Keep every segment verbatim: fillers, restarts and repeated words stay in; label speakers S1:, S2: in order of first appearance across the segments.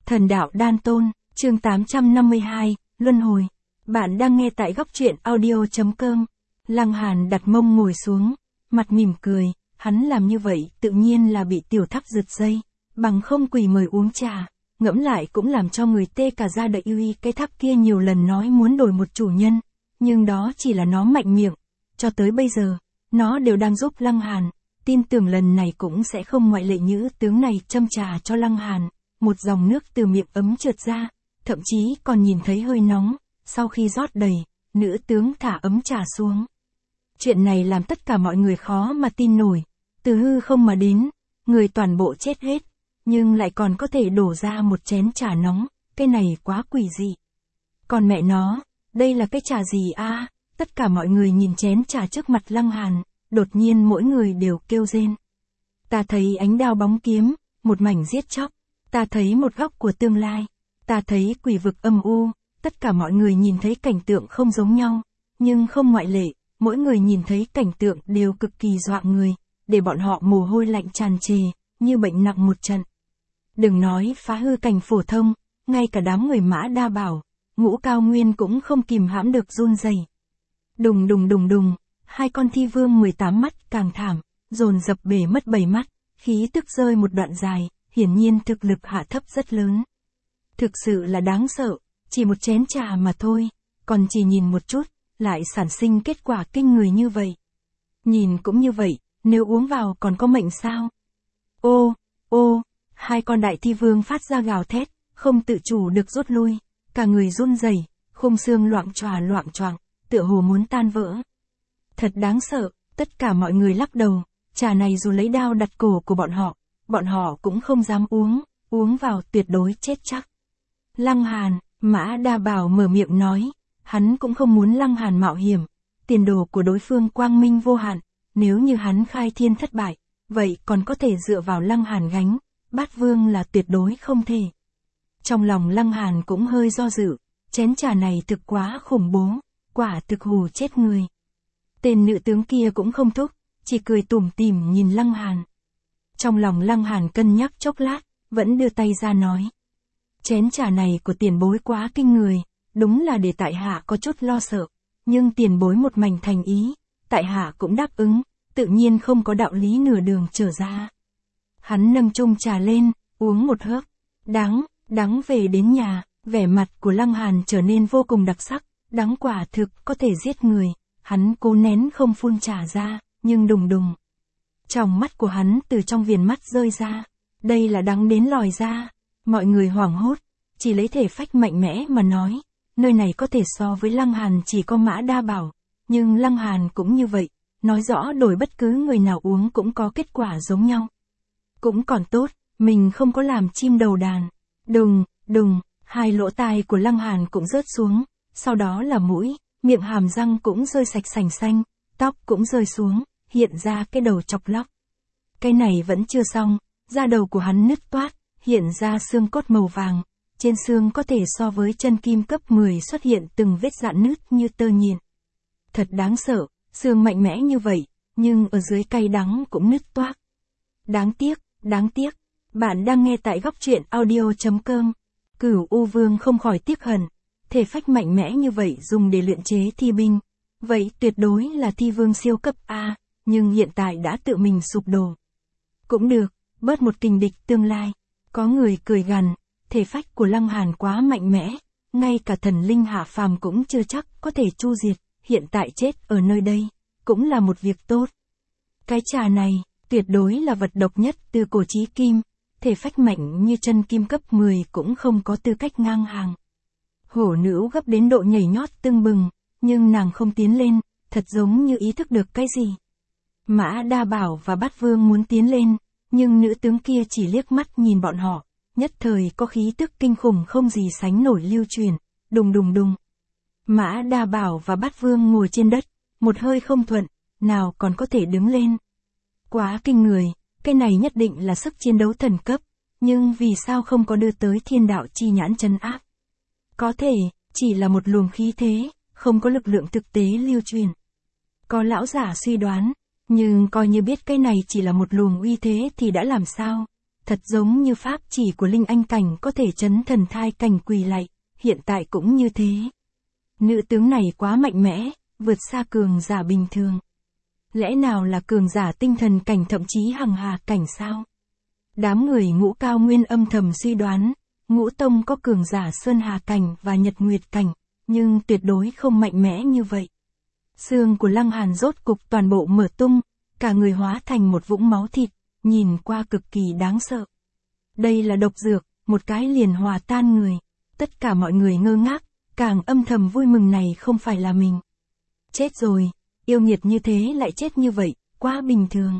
S1: Thần đạo đan tôn, chương tám trăm năm mươi hai, Luân hồi. Bạn đang nghe tại góc truyện audio.com. Lăng Hàn đặt mông ngồi xuống, mặt mỉm cười, hắn làm như vậy tự nhiên là bị tiểu thắc giật dây, bằng không quỳ mời uống trà, ngẫm lại cũng làm cho người tê cả da đậy uy. Cái thắc kia nhiều lần nói muốn đổi một chủ nhân, nhưng đó chỉ là nó mạnh miệng, cho tới bây giờ, nó đều đang giúp Lăng Hàn, tin tưởng lần này cũng sẽ không ngoại lệ. Nữ tướng này châm trà cho Lăng Hàn, một dòng nước từ miệng ấm trượt ra, thậm chí còn nhìn thấy hơi nóng, sau khi rót đầy, nữ tướng thả ấm trà xuống. Chuyện này làm tất cả mọi người khó mà tin nổi, từ hư không mà đến, người toàn bộ chết hết, nhưng lại còn có thể đổ ra một chén trà nóng, cái này quá quỷ dị. Còn mẹ nó, đây là cái trà gì a? À? Tất cả mọi người nhìn chén trà trước mặt Lăng Hàn, đột nhiên mỗi người đều kêu rên. Ta thấy ánh đao bóng kiếm, một mảnh giết chóc, ta thấy một góc của tương lai, ta thấy quỷ vực âm u, tất cả mọi người nhìn thấy cảnh tượng không giống nhau, nhưng không ngoại lệ, mỗi người nhìn thấy cảnh tượng đều cực kỳ dọa người, để bọn họ mồ hôi lạnh tràn trề, như bệnh nặng một trận. Đừng nói phá hư cảnh phổ thông, ngay cả đám người Mã Đa Bảo, Ngũ Cao Nguyên cũng không kìm hãm được run rẩy. Đùng đùng đùng đùng, hai con thi vương mười tám mắt càng thảm, dồn dập bể mất bảy mắt, khí tức rơi một đoạn dài, hiển nhiên thực lực hạ thấp rất lớn. Thực sự là đáng sợ, chỉ một chén trà mà thôi, còn chỉ nhìn một chút, lại sản sinh kết quả kinh người như vậy. Nhìn cũng như vậy, nếu uống vào còn có mệnh sao? Ô, ô, hai con đại thi vương phát ra gào thét, không tự chủ được rút lui, cả người run rẩy, khung xương loạng choạng loạng choạng, tựa hồ muốn tan vỡ. Thật đáng sợ, tất cả mọi người lắc đầu, trà này dù lấy đao đặt cổ của bọn họ, bọn họ cũng không dám uống, uống vào tuyệt đối chết chắc. Lăng Hàn, Mã Đa Bảo mở miệng nói, hắn cũng không muốn Lăng Hàn mạo hiểm, tiền đồ của đối phương quang minh vô hạn, nếu như hắn khai thiên thất bại, vậy còn có thể dựa vào Lăng Hàn gánh, Bát Vương là tuyệt đối không thể. Trong lòng Lăng Hàn cũng hơi do dự, chén trà này thực quá khủng bố, quả thực hù chết người. Tên nữ tướng kia cũng không thúc, chỉ cười tủm tỉm nhìn Lăng Hàn. Trong lòng Lăng Hàn cân nhắc chốc lát, vẫn đưa tay ra nói. Chén trà này của tiền bối quá kinh người, đúng là để tại hạ có chút lo sợ, nhưng tiền bối một mảnh thành ý, tại hạ cũng đáp ứng, tự nhiên không có đạo lý nửa đường trở ra. Hắn nâng chung trà lên, uống một hớp, đắng, đắng về đến nhà, vẻ mặt của Lăng Hàn trở nên vô cùng đặc sắc, đắng quả thực có thể giết người, hắn cố nén không phun trà ra, nhưng đùng đùng. Trong mắt của hắn từ trong viền mắt rơi ra, đây là đắng đến lòi ra, mọi người hoảng hốt, chỉ lấy thể phách mạnh mẽ mà nói, nơi này có thể so với Lăng Hàn chỉ có Mã Đa Bảo, nhưng Lăng Hàn cũng như vậy, nói rõ đổi bất cứ người nào uống cũng có kết quả giống nhau. Cũng còn tốt, mình không có làm chim đầu đàn. Đùng, đùng, hai lỗ tai của Lăng Hàn cũng rớt xuống, sau đó là mũi, miệng hàm răng cũng rơi sạch sành xanh, tóc cũng rơi xuống, hiện ra cái đầu chọc lóc. Cái này vẫn chưa xong, da đầu của hắn nứt toát, hiện ra xương cốt màu vàng, trên xương có thể so với chân kim cấp mười xuất hiện từng vết rạn nứt như tơ nhện. Thật đáng sợ, xương mạnh mẽ như vậy, nhưng ở dưới cay đắng cũng nứt toác. Đáng tiếc, đáng tiếc, bạn đang nghe tại góc truyện audio.com. Cửu U Vương không khỏi tiếc hận, thể phách mạnh mẽ như vậy dùng để luyện chế thi binh, vậy tuyệt đối là thi vương siêu cấp A, nhưng hiện tại đã tự mình sụp đổ. Cũng được, bớt một kình địch tương lai. Có người cười gằn, thể phách của Lăng Hàn quá mạnh mẽ, ngay cả thần linh hạ phàm cũng chưa chắc có thể chu diệt, hiện tại chết ở nơi đây, cũng là một việc tốt. Cái trà này, tuyệt đối là vật độc nhất từ cổ chí kim, thể phách mạnh như chân kim cấp mười cũng không có tư cách ngang hàng. Hổ nữ gấp đến độ nhảy nhót tưng bừng, nhưng nàng không tiến lên, thật giống như ý thức được cái gì. Mã Đa Bảo và Bát Vương muốn tiến lên, nhưng nữ tướng kia chỉ liếc mắt nhìn bọn họ, nhất thời có khí tức kinh khủng không gì sánh nổi lưu truyền, đùng đùng đùng. Mã Đa Bảo và Bát Vương ngồi trên đất, một hơi không thuận, nào còn có thể đứng lên. Quá kinh người, cái này nhất định là sức chiến đấu thần cấp, nhưng vì sao không có đưa tới thiên đạo chi nhãn trấn áp? Có thể, chỉ là một luồng khí thế, không có lực lượng thực tế lưu truyền. Có lão giả suy đoán, nhưng coi như biết cái này chỉ là một luồng uy thế thì đã làm sao? thật giống như pháp chỉ của Linh Anh cảnh có thể chấn thần thai cảnh quỳ lạy, hiện tại cũng như thế. Nữ tướng này quá mạnh mẽ, vượt xa cường giả bình thường. Lẽ nào là cường giả tinh thần cảnh thậm chí hằng hà cảnh sao? Đám người Ngũ Cao Nguyên âm thầm suy đoán, Ngũ Tông có cường giả Sơn Hà cảnh và Nhật Nguyệt cảnh, nhưng tuyệt đối không mạnh mẽ như vậy. Xương của Lăng Hàn rốt cục toàn bộ mở tung, cả người hóa thành một vũng máu thịt, nhìn qua cực kỳ đáng sợ. Đây là độc dược, một cái liền hòa tan người. Tất cả mọi người ngơ ngác, càng âm thầm vui mừng này không phải là mình. Chết rồi, yêu nghiệt như thế lại chết như vậy, quá bình thường.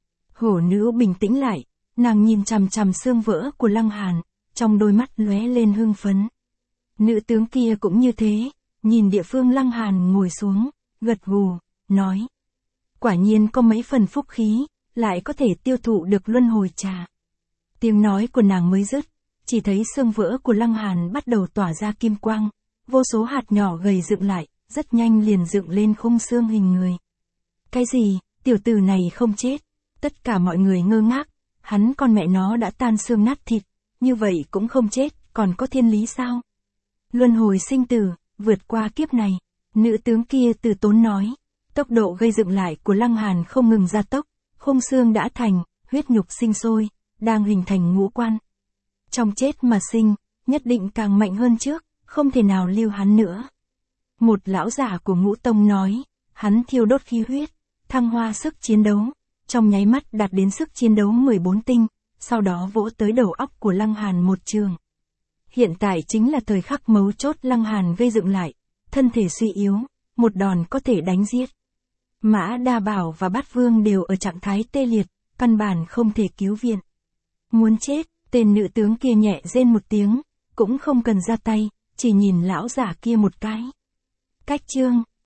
S1: Hổ nữ bình tĩnh lại, nàng nhìn chằm chằm xương vỡ của Lăng Hàn, trong đôi mắt lóe lên hưng phấn. Nữ tướng kia cũng như thế, nhìn địa phương Lăng Hàn ngồi xuống, gật gù, nói. Quả nhiên có mấy phần phúc khí, lại có thể tiêu thụ được luân hồi trà. Tiếng nói của nàng mới dứt, chỉ thấy xương vỡ của Lăng Hàn bắt đầu tỏa ra kim quang, vô số hạt nhỏ gầy dựng lại, rất nhanh liền dựng lên khung xương hình người. Cái gì, tiểu tử này không chết? Tất cả mọi người ngơ ngác, hắn con mẹ nó đã tan xương nát thịt, như vậy cũng không chết, còn có thiên lý sao? Luân hồi sinh tử, vượt qua kiếp này, nữ tướng kia từ tốn nói, tốc độ gây dựng lại của Lăng Hàn không ngừng gia tốc, khung xương đã thành, huyết nhục sinh sôi, đang hình thành ngũ quan. Trong chết mà sinh, nhất định càng mạnh hơn trước, không thể nào lưu hắn nữa. Một lão giả của Ngũ Tông nói, hắn thiêu đốt khí huyết, thăng hoa sức chiến đấu, trong nháy mắt đạt đến sức chiến đấu mười bốn tinh, sau đó vỗ tới đầu óc của Lăng Hàn một trường. Hiện tại chính là thời khắc mấu chốt Lăng Hàn gây dựng lại, thân thể suy yếu, một đòn có thể đánh giết. Mã Đa Bảo và Bát Vương đều ở trạng thái tê liệt, căn bản không thể cứu viện. Muốn chết, tên nữ tướng kia nhẹ rên một tiếng, cũng không cần ra tay, chỉ nhìn lão giả kia một cái. Cách chương